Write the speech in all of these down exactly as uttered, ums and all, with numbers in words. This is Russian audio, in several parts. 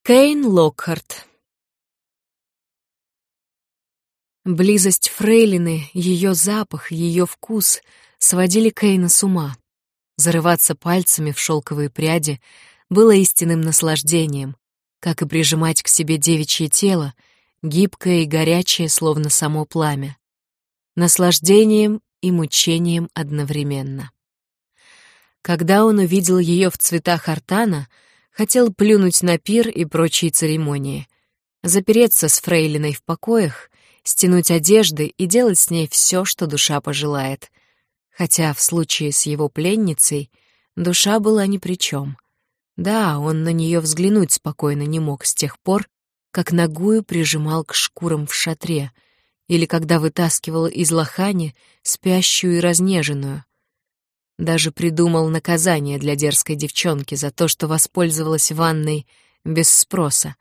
Кейн Локхарт. Близость фрейлины, ее запах, ее вкус сводили Кейна с ума. Зарываться пальцами в шелковые пряди было истинным наслаждением, как и прижимать к себе девичье тело, гибкое и горячее, словно само пламя. Наслаждением и мучением одновременно. Когда он увидел ее в цветах артана, хотел плюнуть на пир и прочие церемонии, запереться с фрейлиной в покоях, стянуть одежды и делать с ней все, что душа пожелает. Хотя в случае с его пленницей душа была ни при чем. Да, он на нее взглянуть спокойно не мог с тех пор, как нагую прижимал к шкурам в шатре, или когда вытаскивал из лохани спящую и разнеженную. Даже придумал наказание для дерзкой девчонки за то, что воспользовалась ванной без спроса.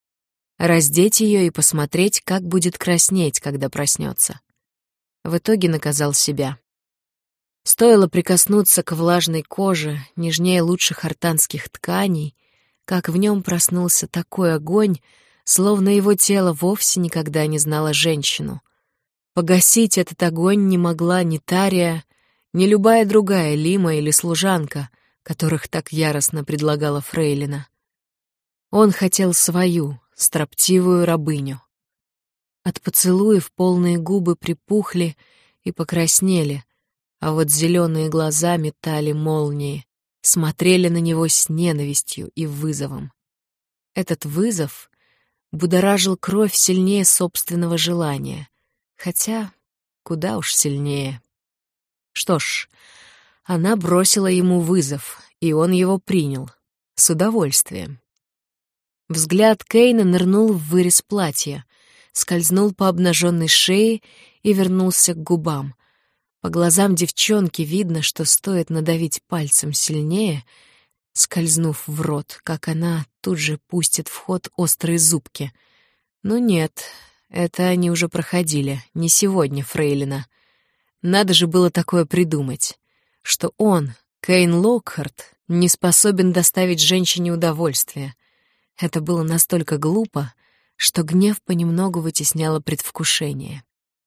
Раздеть ее и посмотреть, как будет краснеть, когда проснется. В итоге наказал себя. Стоило прикоснуться к влажной коже, нежнее лучших артанских тканей, как в нем проснулся такой огонь, словно его тело вовсе никогда не знало женщину. Погасить этот огонь не могла ни Тария, ни любая другая лима или служанка, которых так яростно предлагала фрейлина. Он хотел свою, строптивую рабыню. От поцелуев полные губы припухли и покраснели, а вот зеленые глаза метали молнии, смотрели на него с ненавистью и вызовом. Этот вызов будоражил кровь сильнее собственного желания, хотя куда уж сильнее. Что ж, она бросила ему вызов, и он его принял. С удовольствием. Взгляд Кейна нырнул в вырез платья, скользнул по обнаженной шее и вернулся к губам. По глазам девчонки видно, что стоит надавить пальцем сильнее, скользнув в рот, как она тут же пустит в ход острые зубки. Но нет, это они уже проходили, не сегодня, фрейлина. Надо же было такое придумать, что он, Кейн Локхарт, не способен доставить женщине удовольствие. Это было настолько глупо, что гнев понемногу вытесняло предвкушение.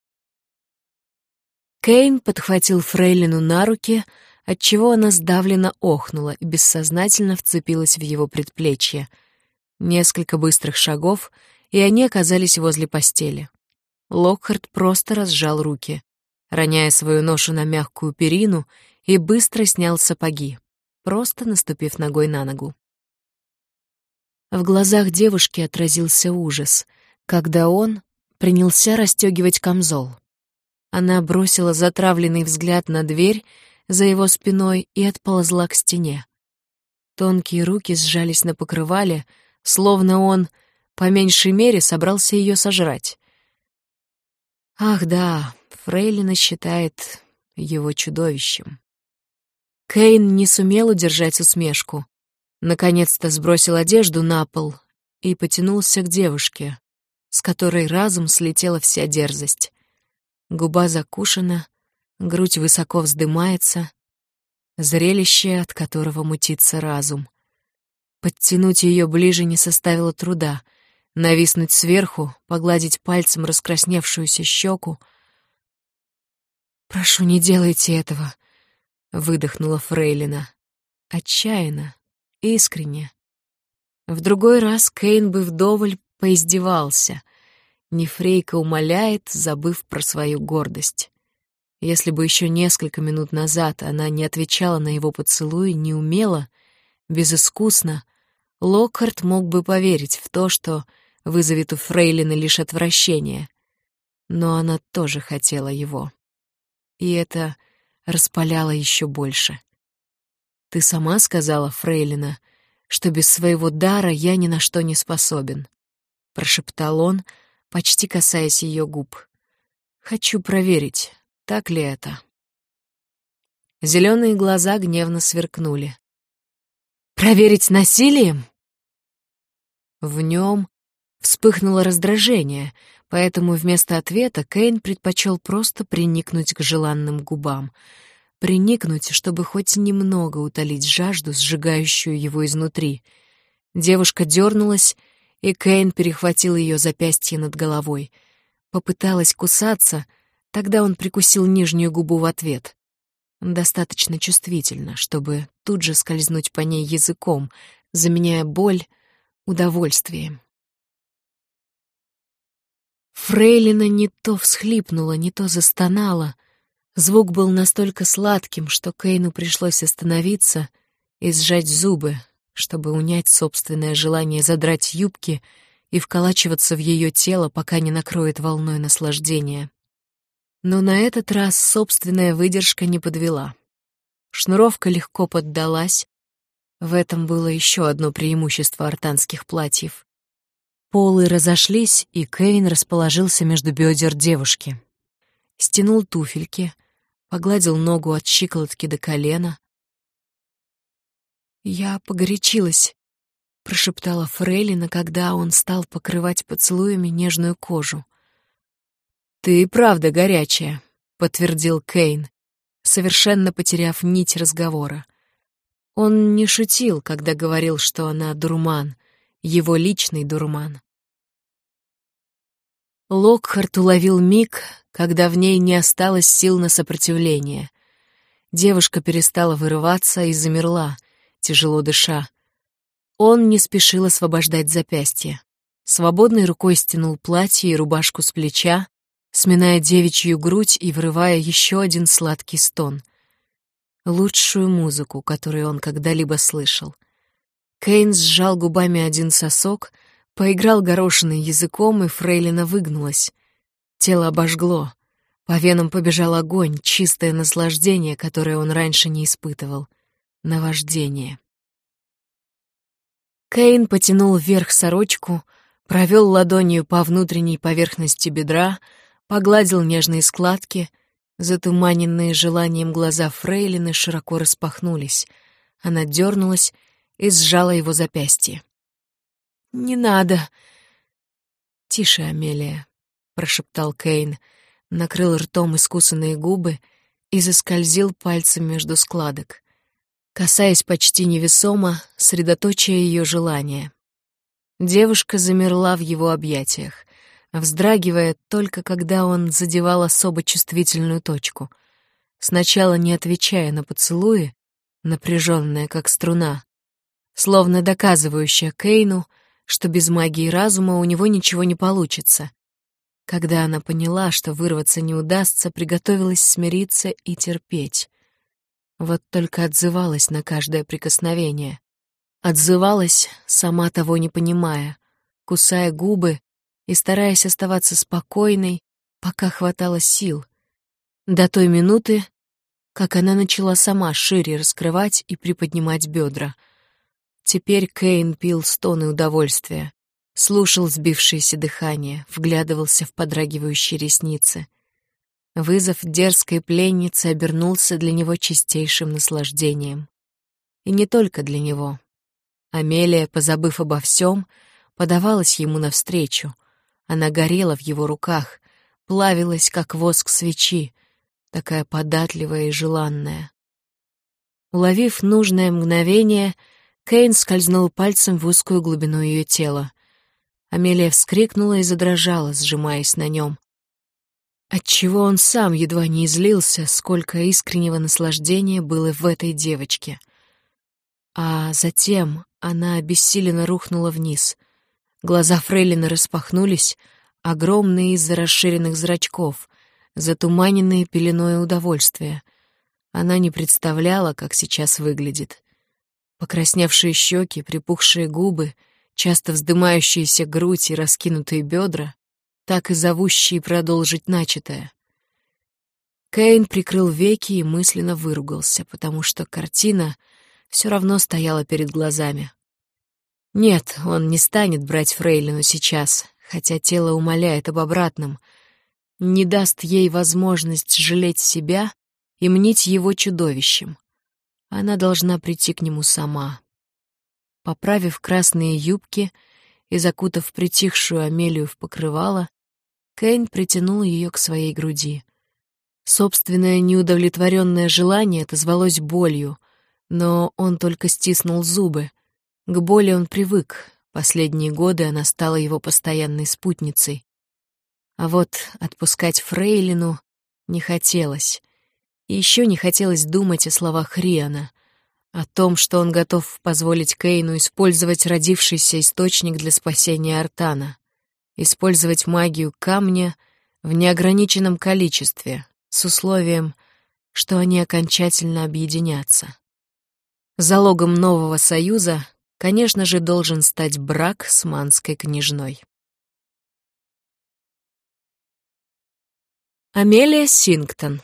Кейн подхватил фрейлину на руки, отчего она сдавленно охнула и бессознательно вцепилась в его предплечье. Несколько быстрых шагов, и они оказались возле постели. Локхарт просто разжал руки, роняя свою ношу на мягкую перину, и быстро снял сапоги, просто наступив ногой на ногу. В глазах девушки отразился ужас, когда он принялся расстегивать камзол. Она бросила затравленный взгляд на дверь за его спиной и отползла к стене. Тонкие руки сжались на покрывале, словно он, по меньшей мере, собрался ее сожрать. Ах да, фрейлина считает его чудовищем. Кейн не сумел удержать усмешку. Наконец-то сбросил одежду на пол и потянулся к девушке, с которой разом слетела вся дерзость. Губа закушена, грудь высоко вздымается, зрелище, от которого мутится разум. Подтянуть ее ближе не составило труда, нависнуть сверху, погладить пальцем раскрасневшуюся щеку. «Прошу, не делайте этого», — выдохнула фрейлина. Отчаянно, искренне. В другой раз Кейн бы вдоволь поиздевался. Нефрейка умоляет, забыв про свою гордость. Если бы еще несколько минут назад она не отвечала на его поцелуй неумело, безыскусно, Локхарт мог бы поверить в то, что вызовет у фрейлины лишь отвращение. Но она тоже хотела его. И это распаляло еще больше. «Ты сама сказала, фрейлина, что без своего дара я ни на что не способен», — прошептал он, почти касаясь ее губ. «Хочу проверить, так ли это». Зеленые глаза гневно сверкнули. «Проверить насилием?» В нем вспыхнуло раздражение, поэтому вместо ответа Кейн предпочел просто приникнуть к желанным губам. Приникнуть, чтобы хоть немного утолить жажду, сжигающую его изнутри. Девушка дернулась, и Кейн перехватил ее запястье над головой. Попыталась кусаться, тогда он прикусил нижнюю губу в ответ. Достаточно чувствительно, чтобы тут же скользнуть по ней языком, заменяя боль удовольствием. Фрейлина не то всхлипнула, не то застонала. Звук был настолько сладким, что Кейну пришлось остановиться и сжать зубы, чтобы унять собственное желание задрать юбки и вколачиваться в ее тело, пока не накроет волной наслаждения. Но на этот раз собственная выдержка не подвела. Шнуровка легко поддалась. В этом было еще одно преимущество артанских платьев. Полы разошлись, и Кейн расположился между бедер девушки. Стянул туфельки, погладил ногу от щиколотки до колена. «Я погорячилась», — прошептала Фрейлина, когда он стал покрывать поцелуями нежную кожу. «Ты и правда горячая», — подтвердил Кейн, совершенно потеряв нить разговора. Он не шутил, когда говорил, что она дурман, его личный дурман. Локхарт уловил миг, когда в ней не осталось сил на сопротивление. Девушка перестала вырываться и замерла, тяжело дыша. Он не спешил освобождать запястье. Свободной рукой стянул платье и рубашку с плеча, сминая девичью грудь и вырывая еще один сладкий стон. Лучшую музыку, которую он когда-либо слышал. Кейн сжал губами один сосок, поиграл горошиной языком, и Фрейлина выгнулась. Тело обожгло. По венам побежал огонь, чистое наслаждение, которое он раньше не испытывал. Наваждение. Кейн потянул вверх сорочку, провел ладонью по внутренней поверхности бедра, погладил нежные складки. Затуманенные желанием глаза Фрейлины широко распахнулись. Она дернулась и сжала его запястье. «Не надо!» «Тише, Амелия», — прошептал Кейн, накрыл ртом искусанные губы и заскользил пальцем между складок, касаясь почти невесомо, средоточия ее желания. Девушка замерла в его объятиях, вздрагивая только когда он задевал особо чувствительную точку, сначала не отвечая на поцелуи, напряженная как струна, словно доказывающая Кейну, что без магии разума у него ничего не получится. Когда она поняла, что вырваться не удастся, приготовилась смириться и терпеть. Вот только отзывалась на каждое прикосновение. Отзывалась, сама того не понимая, кусая губы и стараясь оставаться спокойной, пока хватало сил, до той минуты, как она начала сама шире раскрывать и приподнимать бедра. Теперь Кейн пил стоны удовольствия, слушал сбившееся дыхание, вглядывался в подрагивающие ресницы. Вызов дерзкой пленницы обернулся для него чистейшим наслаждением. И не только для него. Амелия, позабыв обо всем, подавалась ему навстречу. Она горела в его руках, плавилась, как воск свечи, такая податливая и желанная. Уловив нужное мгновение, Кейн скользнул пальцем в узкую глубину ее тела. Амелия вскрикнула и задрожала, сжимаясь на нем. Отчего он сам едва не излился, сколько искреннего наслаждения было в этой девочке. А затем она обессиленно рухнула вниз. Глаза Фрейлины распахнулись, огромные из-за расширенных зрачков, затуманенные пеленой удовольствия. Она не представляла, как сейчас выглядит. Покрасневшие щеки, припухшие губы, часто вздымающаяся грудь и раскинутые бедра, так и зовущие продолжить начатое. Кейн прикрыл веки и мысленно выругался, потому что картина все равно стояла перед глазами. Нет, он не станет брать Фрейлину сейчас, хотя тело умоляет об обратном, не даст ей возможность жалеть себя и мнить его чудовищем. Она должна прийти к нему сама. Поправив красные юбки и закутав притихшую Амелию в покрывало, Кейн притянул ее к своей груди. Собственное неудовлетворенное желание отозвалось болью, но он только стиснул зубы, К боли он привык, последние годы она стала его постоянной спутницей. А вот отпускать фрейлину не хотелось. И еще не хотелось думать о словах Риана, о том, что он готов позволить Кейну использовать родившийся источник для спасения Артана, использовать магию камня в неограниченном количестве, с условием, что они окончательно объединятся. Залогом нового союза, конечно же, должен стать брак с манской княжной. Амелия Сингтон.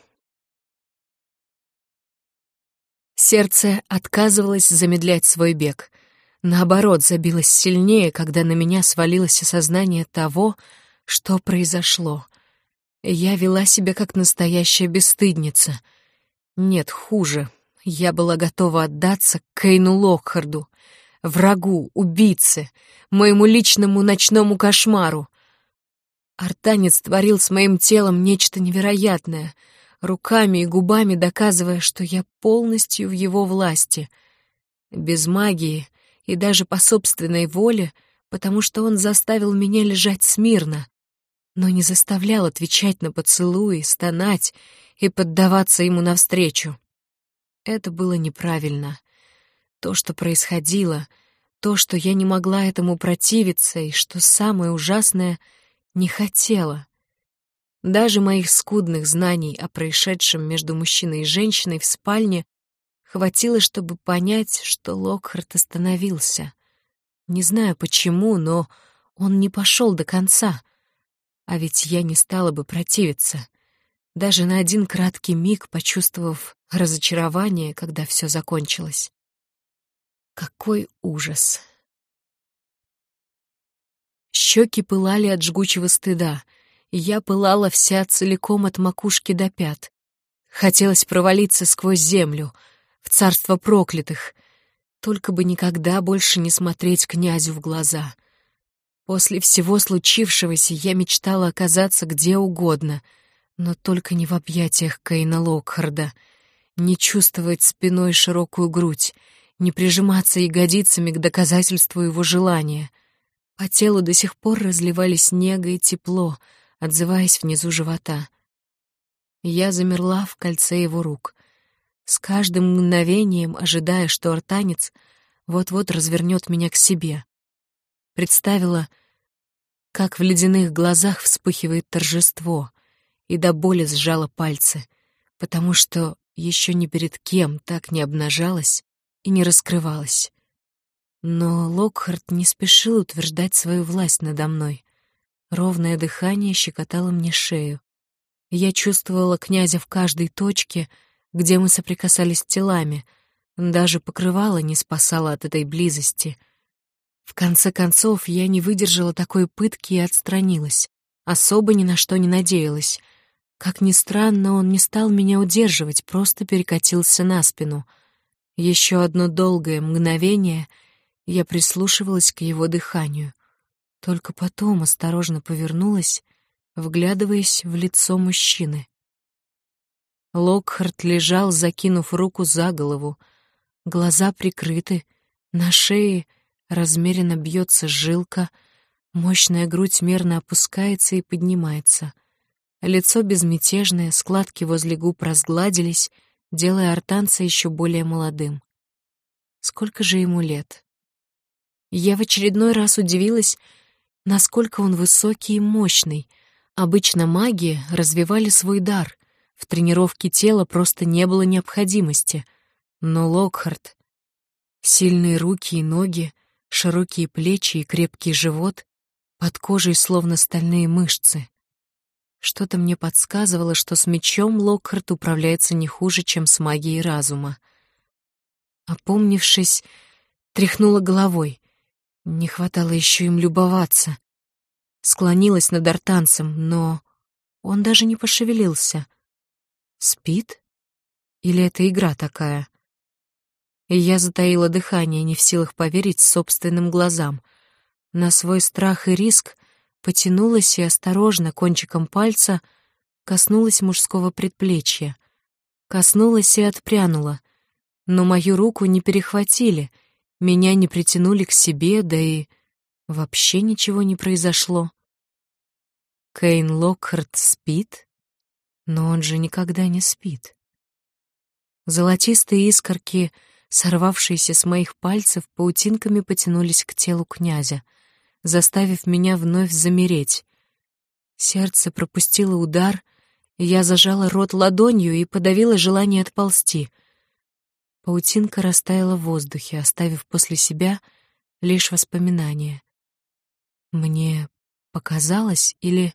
Сердце отказывалось замедлять свой бег. Наоборот, забилось сильнее, когда на меня свалилось осознание того, что произошло. Я вела себя как настоящая бесстыдница. Нет, хуже. Я была готова отдаться Кейну Локхарду, врагу, убийце, моему личному ночному кошмару. Артанец творил с моим телом нечто невероятное, руками и губами доказывая, что я полностью в его власти. Без магии и даже по собственной воле, потому что он заставил меня лежать смирно, но не заставлял отвечать на поцелуи, стонать и поддаваться ему навстречу. Это было неправильно. То, что происходило, то, что я не могла этому противиться, и, что самое ужасное, не хотела. Даже моих скудных знаний о происшедшем между мужчиной и женщиной в спальне хватило, чтобы понять, что Локхард остановился. Не знаю почему, но он не пошел до конца. А ведь я не стала бы противиться, даже на один краткий миг почувствовав разочарование, когда все закончилось. Какой ужас! Щеки пылали от жгучего стыда, и я пылала вся целиком от макушки до пят. Хотелось провалиться сквозь землю, в царство проклятых, только бы никогда больше не смотреть князю в глаза. После всего случившегося я мечтала оказаться где угодно, но только не в объятиях Кейна Локхарда, не чувствовать спиной широкую грудь, не прижиматься ягодицами к доказательству его желания. По телу до сих пор разливались нега и тепло, отзываясь внизу живота. Я замерла в кольце его рук, с каждым мгновением ожидая, что артанец вот-вот развернет меня к себе. Представила, как в ледяных глазах вспыхивает торжество, и до боли сжала пальцы, потому что еще ни перед кем так не обнажалась и не раскрывалась. Но Локхард не спешил утверждать свою власть надо мной. Ровное дыхание щекотало мне шею. Я чувствовала князя в каждой точке, где мы соприкасались телами, даже покрывало не спасало от этой близости. В конце концов, я не выдержала такой пытки и отстранилась, особо ни на что не надеялась. Как ни странно, он не стал меня удерживать, просто перекатился на спину. Еще одно долгое мгновение я прислушивалась к его дыханию. Только потом осторожно повернулась, вглядываясь в лицо мужчины. Локхард лежал, закинув руку за голову. Глаза прикрыты, на шее размеренно бьется жилка, мощная грудь мерно опускается и поднимается. Лицо безмятежное, складки возле губ разгладились, делая артанца еще более молодым. Сколько же ему лет? Я в очередной раз удивилась, насколько он высокий и мощный. Обычно маги развивали свой дар, в тренировке тела просто не было необходимости. Но Локхард... Сильные руки и ноги, широкие плечи и крепкий живот, под кожей словно стальные мышцы. Что-то мне подсказывало, что с мечом Локхард управляется не хуже, чем с магией разума. Опомнившись, тряхнула головой. Не хватало еще им любоваться. Склонилась над артанцем, но он даже не пошевелился. Спит? Или это игра такая? И я затаила дыхание, не в силах поверить собственным глазам. На свой страх и риск потянулась и осторожно кончиком пальца коснулась мужского предплечья. Коснулась и отпрянула, но мою руку не перехватили, Меня не притянули к себе, да и вообще ничего не произошло. Кейн Локхарт спит, но он же никогда не спит. Золотистые искорки, сорвавшиеся с моих пальцев, паутинками потянулись к телу князя, заставив меня вновь замереть. Сердце пропустило удар, и я зажала рот ладонью и подавила желание отползти. Паутинка растаяла в воздухе, оставив после себя лишь воспоминания. Мне показалось, или...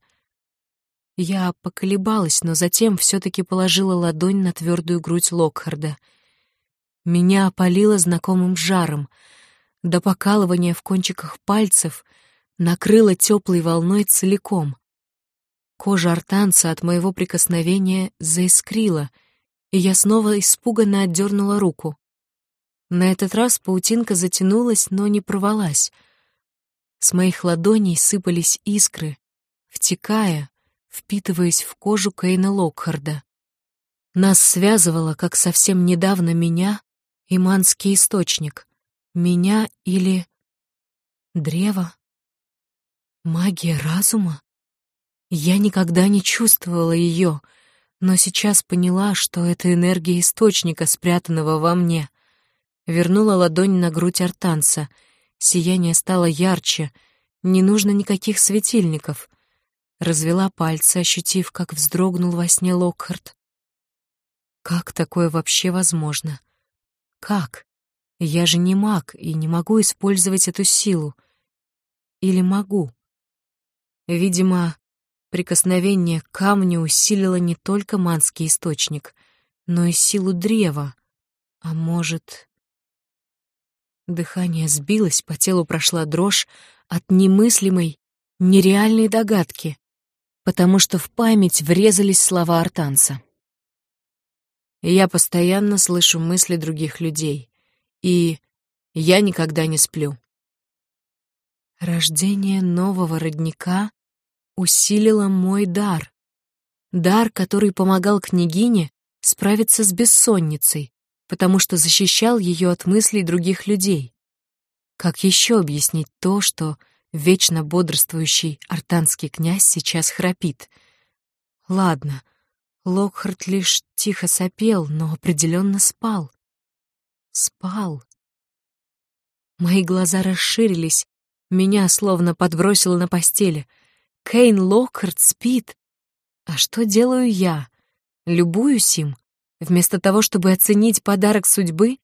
Я поколебалась, но затем все-таки положила ладонь на твердую грудь Локхарда. Меня опалило знакомым жаром. До покалывания в кончиках пальцев накрыло теплой волной целиком. Кожа артанца от моего прикосновения заискрила, и я снова испуганно отдернула руку. На этот раз паутинка затянулась, но не порвалась. С моих ладоней сыпались искры, втекая, впитываясь в кожу Кейна Локхарда. Нас связывало, как совсем недавно меня и манский источник. Меня или... древо? Магия разума? Я никогда не чувствовала ее, но сейчас поняла, что это энергия источника, спрятанного во мне. Вернула ладонь на грудь артанца. Сияние стало ярче, не нужно никаких светильников. Развела пальцы, ощутив, как вздрогнул во сне Локхард. Как такое вообще возможно? Как? Я же не маг и не могу использовать эту силу. Или могу? Видимо, прикосновение к камню усилило не только манский источник, но и силу древа. А может... Дыхание сбилось, по телу прошла дрожь от немыслимой, нереальной догадки, потому что в память врезались слова артанца. Я постоянно слышу мысли других людей, и я никогда не сплю. Рождение нового родника усилило мой дар. Дар, который помогал княгине справиться с бессонницей, потому что защищал ее от мыслей других людей. Как еще объяснить то, что вечно бодрствующий артанский князь сейчас храпит? Ладно, Локхард лишь тихо сопел, но определенно спал. Спал. Мои глаза расширились, меня словно подбросило на постели. Кейн Локхард спит. А что делаю я? Любуюсь им, вместо того, чтобы оценить подарок судьбы?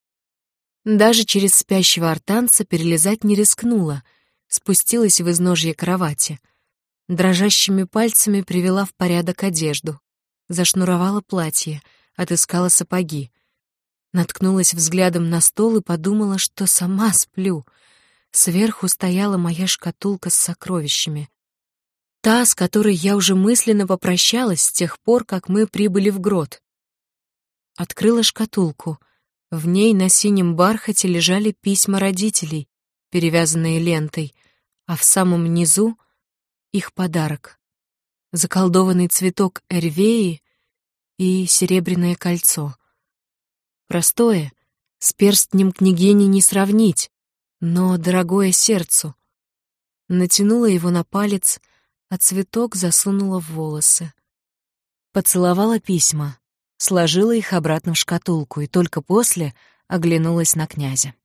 Даже через спящего артанца перелезать не рискнула, спустилась в изножье кровати. Дрожащими пальцами привела в порядок одежду. Зашнуровала платье, отыскала сапоги. Наткнулась взглядом на стол и подумала, что сама сплю. Сверху стояла моя шкатулка с сокровищами. Та, с которой я уже мысленно попрощалась с тех пор, как мы прибыли в грот. Открыла шкатулку. В ней на синем бархате лежали письма родителей, перевязанные лентой, а в самом низу — их подарок. Заколдованный цветок эрвеи и серебряное кольцо. Простое, с перстнем княгини не сравнить, но дорогое сердцу. Натянула его на палец, а цветок засунула в волосы. Поцеловала письма, сложила их обратно в шкатулку и только после оглянулась на князя.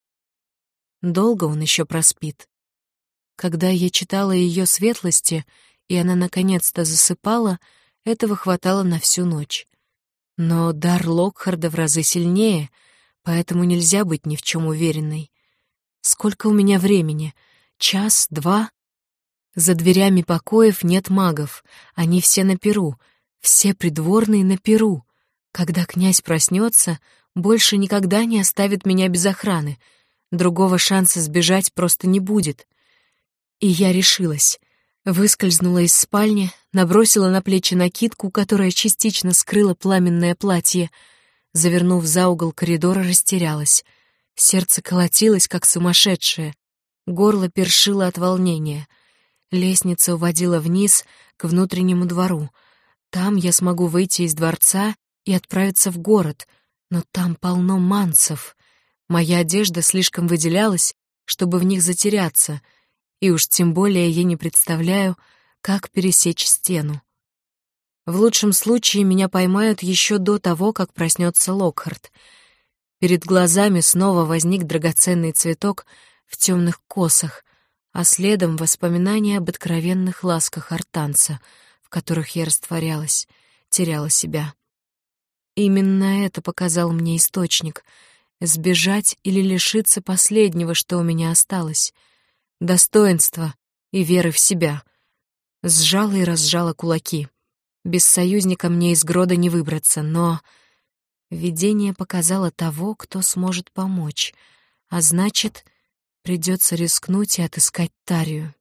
Долго он еще проспит. Когда я читала ее светлости, и она наконец-то засыпала, этого хватало на всю ночь. Но дар Локхарда в разы сильнее, поэтому нельзя быть ни в чем уверенной. Сколько у меня времени? Час, два? За дверями покоев нет магов, они все на перу, все придворные на перу. Когда князь проснется, больше никогда не оставит меня без охраны. Другого шанса сбежать просто не будет. И я решилась. Выскользнула из спальни, набросила на плечи накидку, которая частично скрыла пламенное платье. Завернув за угол коридора, растерялась. Сердце колотилось, как сумасшедшее. Горло першило от волнения. Лестница уводила вниз, к внутреннему двору. Там я смогу выйти из дворца и отправиться в город, но там полно манцев. Моя одежда слишком выделялась, чтобы в них затеряться, и уж тем более я не представляю, как пересечь стену. В лучшем случае меня поймают еще до того, как проснется Локхарт. Перед глазами снова возник драгоценный цветок в темных косах, а следом воспоминания об откровенных ласках артанца, в которых я растворялась, теряла себя. Именно это показал мне источник — сбежать или лишиться последнего, что у меня осталось — достоинства и веры в себя. Сжала и разжала кулаки. Без союзника мне из Грода не выбраться, но видение показало того, кто сможет помочь, а значит, придется рискнуть и отыскать Тарию.